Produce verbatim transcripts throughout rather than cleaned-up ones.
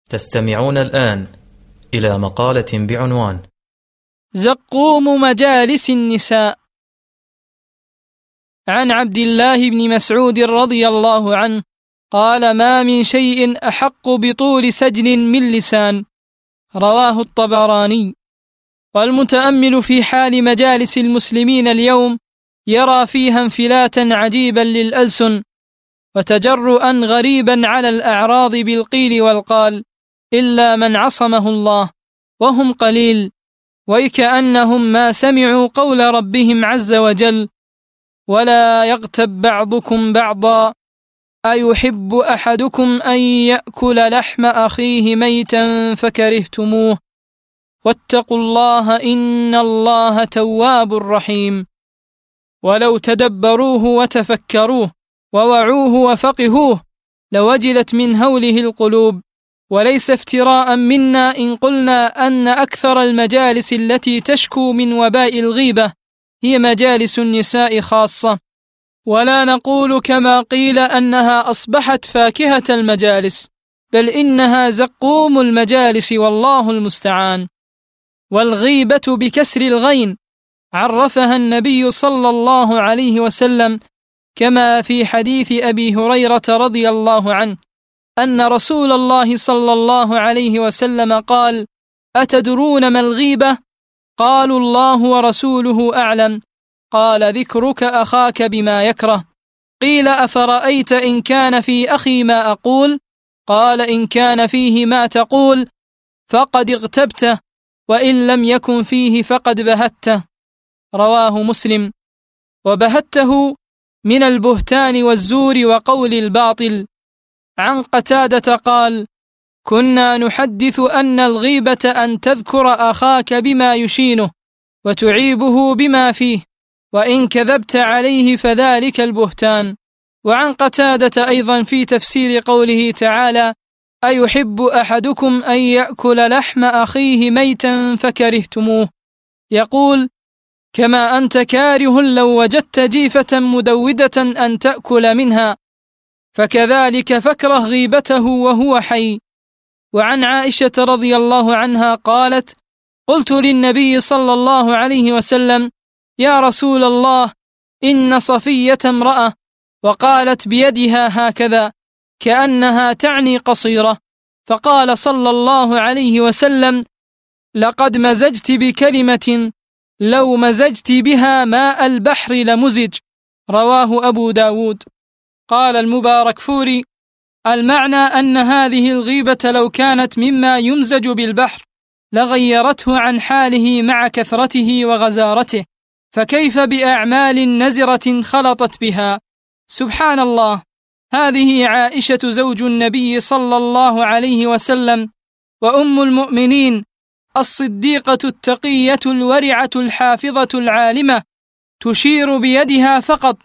تستمعون الآن إلى مقالة بعنوان زقوم مجالس النساء، عن عبد الله بن مسعود رضي الله عنه قال: ما من شيء أحق بطول سجن من لسان. رواه الطبراني. والمتأمل في حال مجالس المسلمين اليوم يرى فيها انفلاتا عجيبا للألسن، وتجرؤا غريبا على الأعراض بالقيل والقال، إلا من عصمه الله، وهم قليل، وكأنهم ما سمعوا قول ربهم عز وجل: ولا يغتب بعضكم بعضا أيحب أحدكم أن يأكل لحم أخيه ميتا فكرهتموه واتقوا الله إن الله تواب رحيم. ولو تدبروه وتفكروه ووعوه وفقهوه لوجلت من هوله القلوب، وليس افتراء منا إن قلنا أن أكثر المجالس التي تشكو من وباء الغيبة هي مجالس النساء خاصة، ولا نقول كما قيل أنها أصبحت فاكهة المجالس، بل إنها زقوم المجالس والله المستعان. والغيبة بكسر الغين عرفها النبي صلى الله عليه وسلم كما في حديث أبي هريرة رضي الله عنه أن رسول الله صلى الله عليه وسلم قال: أتدرون ما الغيبة؟ قالوا: الله ورسوله أعلم. قال: ذكرك أخاك بما يكره. قيل: أفرأيت إن كان في أخي ما أقول؟ قال: إن كان فيه ما تقول فقد اغتبته، وإن لم يكن فيه فقد بهته. رواه مسلم. وبهته من البهتان والزور وقول الباطل. عن قتادة قال: كنا نحدث أن الغيبة أن تذكر أخاك بما يشينه وتعيبه بما فيه، وإن كذبت عليه فذلك البهتان. وعن قتادة أيضا في تفسير قوله تعالى: أيحب أحدكم أن يأكل لحم أخيه ميتا فكرهتموه، يقول: كما أنت كاره لو وجدت جيفة مدودة أن تأكل منها، فكذلك فاكره غيبته وهو حي. وعن عائشة رضي الله عنها قالت: قلت للنبي صلى الله عليه وسلم: يا رسول الله، إن صفية امرأة، وقالت بيدها هكذا كأنها تعني قصيرة، فقال صلى الله عليه وسلم: لقد مزجت بكلمة لو مزجت بها ماء البحر لمزج. رواه أبو داود. قال المباركفوري: المعنى أن هذه الغيبة لو كانت مما يمزج بالبحر لغيرته عن حاله مع كثرته وغزارته، فكيف بأعمال نزرة خلطت بها؟ سبحان الله. هذه عائشة زوج النبي صلى الله عليه وسلم، وأم المؤمنين، الصديقة التقية الورعة الحافظة العالمة، تشير بيدها فقط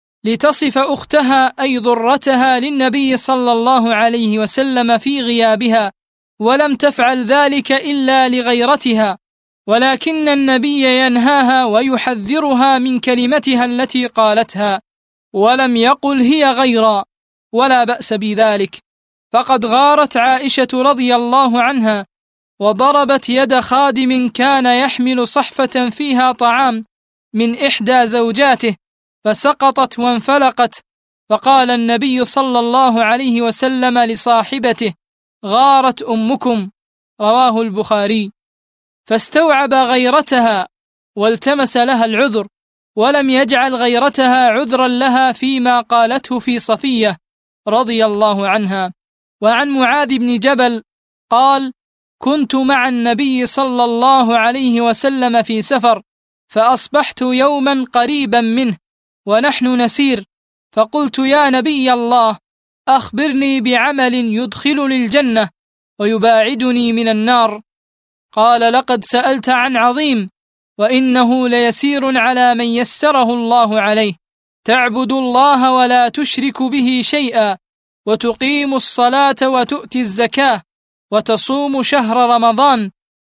لتصف أختها أي ضرتها للنبي صلى الله عليه وسلم في غيابها، ولم تفعل ذلك إلا لغيرتها، ولكن النبي ينهاها ويحذرها من كلمتها التي قالتها، ولم يقل هي غيرا، ولا بأس بذلك. فقد غارت عائشة رضي الله عنها وضربت يد خادم كان يحمل صحفة فيها طعام من إحدى زوجاته، فسقطت وانفلقت، فقال النبي صلى الله عليه وسلم لصاحبته: غارت أمكم. رواه البخاري. فاستوعب غيرتها والتمس لها العذر، ولم يجعل غيرتها عذرا لها فيما قالته في صفية رضي الله عنها. وعن معاذ بن جبل قال: كنت مع النبي صلى الله عليه وسلم في سفر، فأصبحت يوما قريبا منه ونحن نسير، فقلت: يا نبي الله، أخبرني بعمل يدخلني الجنة ويباعدني من النار. قال: لقد سألت عن عظيم، وإنه ليسير على من يسره الله عليه، تعبد الله ولا تشرك به شيئا، وتقيم الصلاة وتؤتي الزكاة، وتصوم شهر رمضان،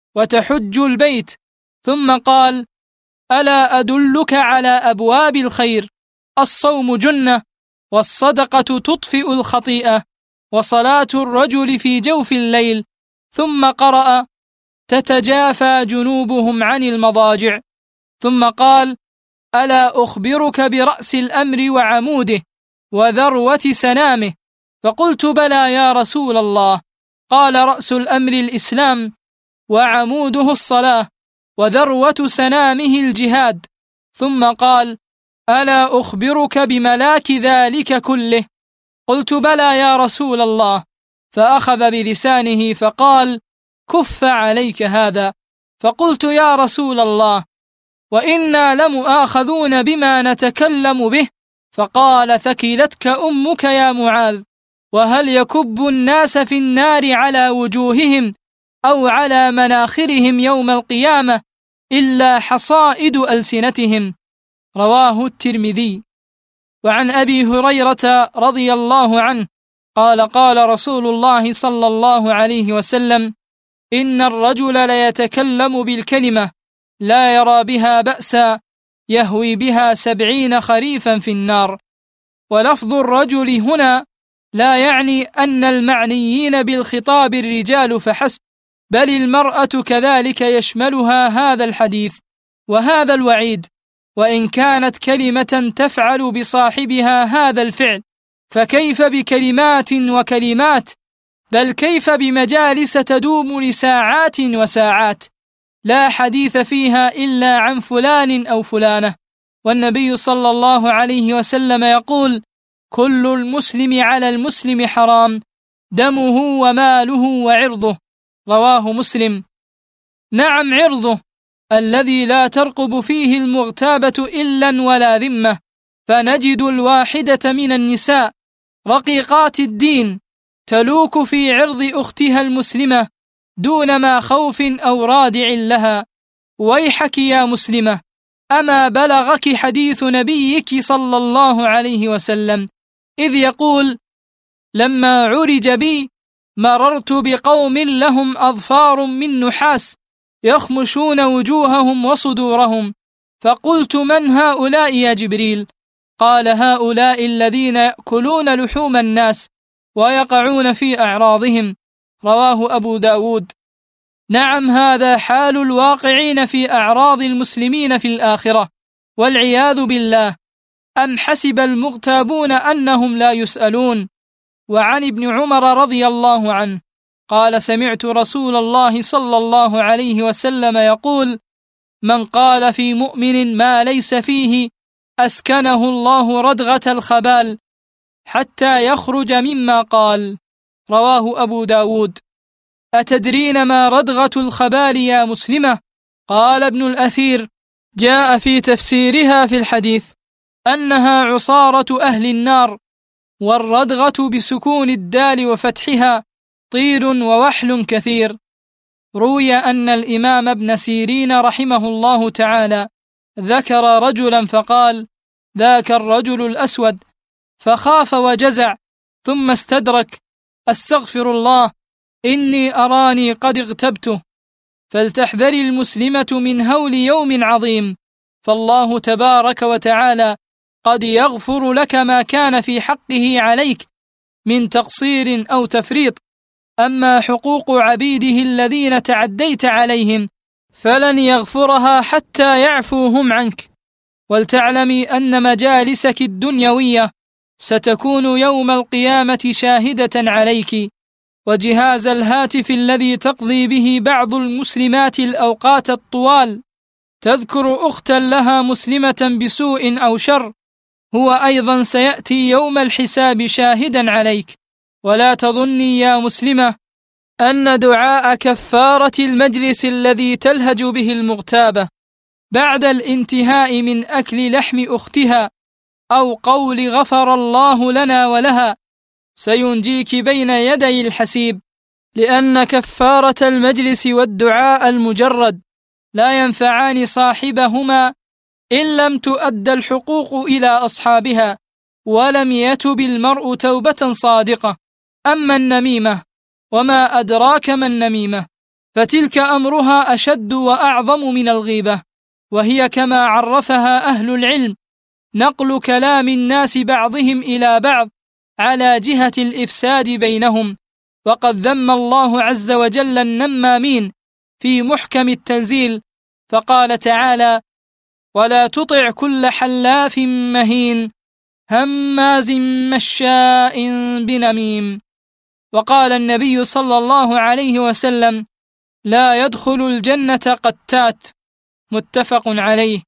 وتحج البيت. ثم قال: ألا أدلك على أبواب الخير؟ الصوم جنة، والصدقة تطفئ الخطيئة، وصلاة الرجل في جوف الليل، ثم قرأ: تتجافى جنوبهم عن المضاجع، ثم قال: ألا أخبرك برأس الأمر وعموده وذروة سنامه؟ فقلت: بلى يا رسول الله. قال: رأس الأمر الإسلام، وعموده الصلاة، وذروة سنامه الجهاد. ثم قال: ألا أخبرك بملاك ذلك كله؟ قلت: بلى يا رسول الله. فأخذ بلسانه فقال: كف عليك هذا. فقلت: يا رسول الله، وإنا لمؤاخذون بما نتكلم به. فقال: ثكلتك أمك يا معاذ، وهل يكب الناس في النار على وجوههم أو على مناخرهم يوم القيامة إلا حصائد ألسنتهم؟ رواه الترمذي. وعن أبي هريرة رضي الله عنه قال: قال رسول الله صلى الله عليه وسلم: إن الرجل ليتكلم بالكلمة لا يرى بها بأسا يهوي بها سبعين خريفا في النار. ولفظ الرجل هنا لا يعني أن المعنيين بالخطاب الرجال فحسب، بل المرأة كذلك يشملها هذا الحديث وهذا الوعيد، وإن كانت كلمة تفعل بصاحبها هذا الفعل، فكيف بكلمات وكلمات؟ بل كيف بمجالس تدوم لساعات وساعات لا حديث فيها إلا عن فلان أو فلانة. والنبي صلى الله عليه وسلم يقول: كل المسلم على المسلم حرام، دمه وماله وعرضه. رواه مسلم. نعم، عرضه الذي لا ترقب فيه المغتابة إلا ولا ذمة. فنجد الواحدة من النساء رقيقات الدين تلوك في عرض أختها المسلمة دون ما خوف أو رادع لها. ويحك يا مسلمة، أما بلغك حديث نبيك صلى الله عليه وسلم إذ يقول: لما عرج بي مررت بقوم لهم أظفار من نحاس يخمشون وجوههم وصدورهم، فقلت: من هؤلاء يا جبريل؟ قال: هؤلاء الذين يأكلون لحوم الناس ويقعون في أعراضهم. رواه أبو داود. نعم، هذا حال الواقعين في أعراض المسلمين في الآخرة والعياذ بالله. أم حسب المغتابون أنهم لا يسألون؟ وعن ابن عمر رضي الله عنه قال: سمعت رسول الله صلى الله عليه وسلم يقول: من قال في مؤمن ما ليس فيه أسكنه الله ردغة الخبال حتى يخرج مما قال. رواه أبو داود. أتدرين ما ردغة الخبال يا مسلمة؟ قال ابن الأثير: جاء في تفسيرها في الحديث أنها عصارة أهل النار، والردغة بسكون الدال وفتحها طير ووحل كثير. روي أن الإمام ابن سيرين رحمه الله تعالى ذكر رجلا فقال: ذاك الرجل الأسود، فخاف وجزع، ثم استدرك: استغفر الله، إني أراني قد اغتبته. فلتحذر المسلمة من هول يوم عظيم، فالله تبارك وتعالى قد يغفر لك ما كان في حقه عليك من تقصير أو تفريط. أما حقوق عبيده الذين تعديت عليهم فلن يغفرها حتى يعفوا هم عنك. ولتعلمي أن مجالسك الدنيوية ستكون يوم القيامة شاهدة عليك، وجهاز الهاتف الذي تقضي به بعض المسلمات الأوقات الطوال تذكر أختا لها مسلمة بسوء أو شر هو أيضا سيأتي يوم الحساب شاهدا عليك. ولا تظني يا مسلمة أن دعاء كفارة المجلس الذي تلهج به المغتابة بعد الانتهاء من أكل لحم أختها أو قول غفر الله لنا ولها سينجيك بين يدي الحسيب، لأن كفارة المجلس والدعاء المجرد لا ينفعان صاحبهما إن لم تؤد الحقوق إلى أصحابها ولم يتب المرء توبة صادقة. أما النميمة، وما أدراك ما النميمة، فتلك أمرها أشد وأعظم من الغيبة، وهي كما عرفها أهل العلم نقل كلام الناس بعضهم إلى بعض على جهة الإفساد بينهم. وقد ذم الله عز وجل النمامين في محكم التنزيل، فقال تعالى: ولا تطع كل حلاف مهين هماز مشاء بنميم. وقال النبي صلى الله عليه وسلم: لا يدخل الجنة قتات، متفق عليه.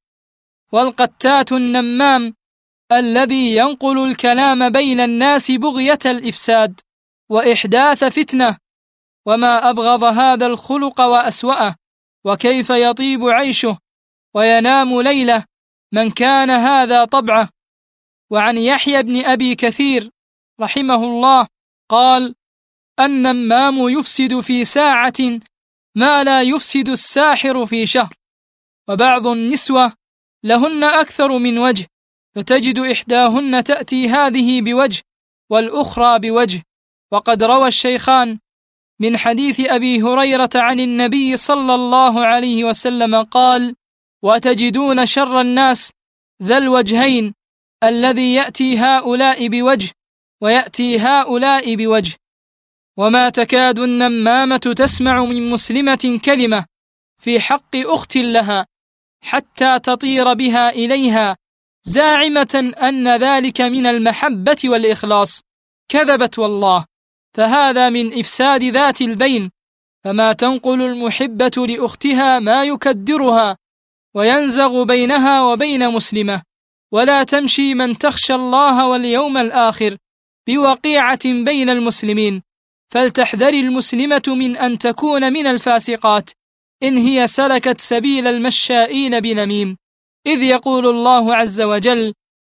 والقتات النمام الذي ينقل الكلام بين الناس بغية الإفساد وإحداث فتنة. وما أبغض هذا الخلق وأسوأه، وكيف يطيب عيشه وينام ليله من كان هذا طبعه. وعن يحيى بن أبي كثير رحمه الله قال: النمام يفسد في ساعة ما لا يفسد الساحر في شهر. وبعض النسوة لهن أكثر من وجه، فتجد إحداهن تأتي هذه بوجه والأخرى بوجه. وقد روى الشيخان من حديث أبي هريرة عن النبي صلى الله عليه وسلم قال: وتجدون شر الناس ذا الوجهين، الذي يأتي هؤلاء بوجه ويأتي هؤلاء بوجه. وما تكاد النمامة تسمع من مسلمة كلمة في حق أخت لها حتى تطير بها إليها زاعمة أن ذلك من المحبة والإخلاص. كذبت والله، فهذا من إفساد ذات البين. فما تنقل المحبة لأختها ما يكدرها وينزغ بينها وبين مسلمة. ولا تمشي من تخشى الله واليوم الآخر بوقيعة بين المسلمين، فلتحذر المسلمة من أن تكون من الفاسقات إن هي سلكت سبيل المشائين بنميم. إذ يقول الله عز وجل: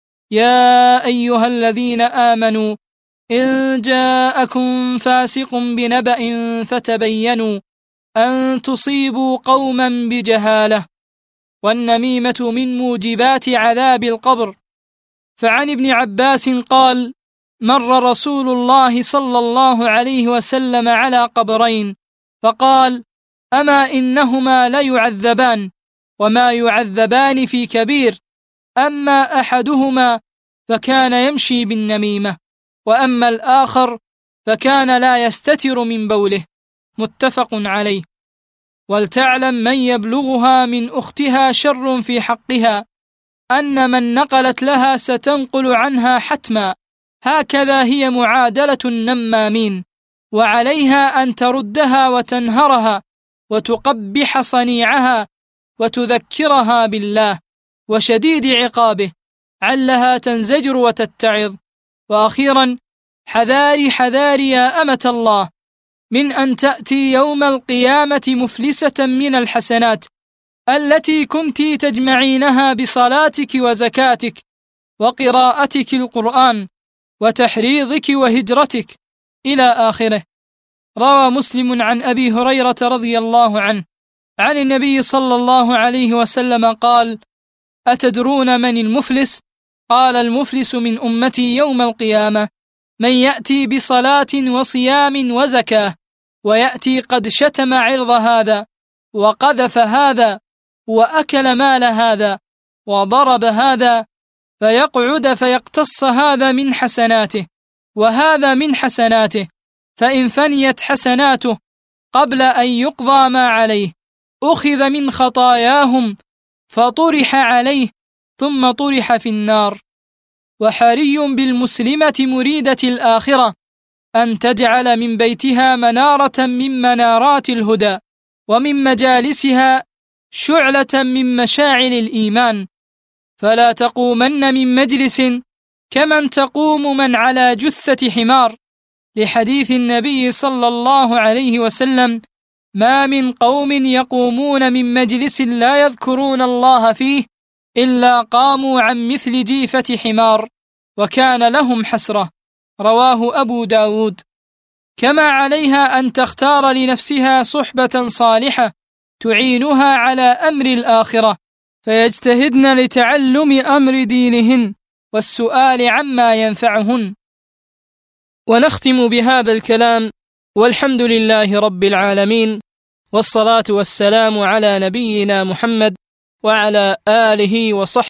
يا أيها الذين آمنوا إن جاءكم فاسق بنبأ فتبينوا أن تصيبوا قوما بجهالة. والنميمة من موجبات عذاب القبر. فعن ابن عباس قال: مر رسول الله صلى الله عليه وسلم على قبرين فقال: أما إنهما ليعذبان وما يعذبان في كبير، أما أحدهما فكان يمشي بالنميمة، وأما الآخر فكان لا يستتر من بوله. متفق عليه. ولتعلم من يبلغها من أختها شر في حقها أن من نقلت لها ستنقل عنها حتما. هكذا هي معادلة النمامين، وعليها أن تردها وتنهرها وتقبح صنيعها وتذكرها بالله وشديد عقابه علها تنزجر وتتعظ. وأخيرا، حذاري حذاري يا أمة الله من أن تأتي يوم القيامة مفلسة من الحسنات التي كنت تجمعينها بصلاتك وزكاتك وقراءتك القرآن وتحريضك وهجرتك إلى آخره. روى مسلم عن أبي هريرة رضي الله عنه عن النبي صلى الله عليه وسلم قال: أتدرون من المفلس؟ قال: المفلس من أمتي يوم القيامة من يأتي بصلاة وصيام وزكاة ويأتي قد شتم عرض هذا وقذف هذا وأكل مال هذا وضرب هذا، فيقعد فيقتص هذا من حسناته وهذا من حسناته، فإن فنيت حسناته قبل أن يقضى ما عليه أخذ من خطاياهم فطرح عليه ثم طرح في النار. وحري بالمسلمة مريدة الآخرة أن تجعل من بيتها منارة من منارات الهدى، ومن مجالسها شعلة من مشاعل الإيمان، فلا تقومن من مجلس كمن تقوم من على جثة حمار، لحديث النبي صلى الله عليه وسلم: ما من قوم يقومون من مجلس لا يذكرون الله فيه إلا قاموا عن مثل جيفة حمار وكان لهم حسرة. رواه أبو داود. كما عليها أن تختار لنفسها صحبة صالحة تعينها على أمر الآخرة، فيجتهدن لتعلم أمر دينهن والسؤال عما ينفعهن. ونختم بهذا الكلام: والحمد لله رب العالمين، والصلاة والسلام على نبينا محمد وعلى آله وصحبه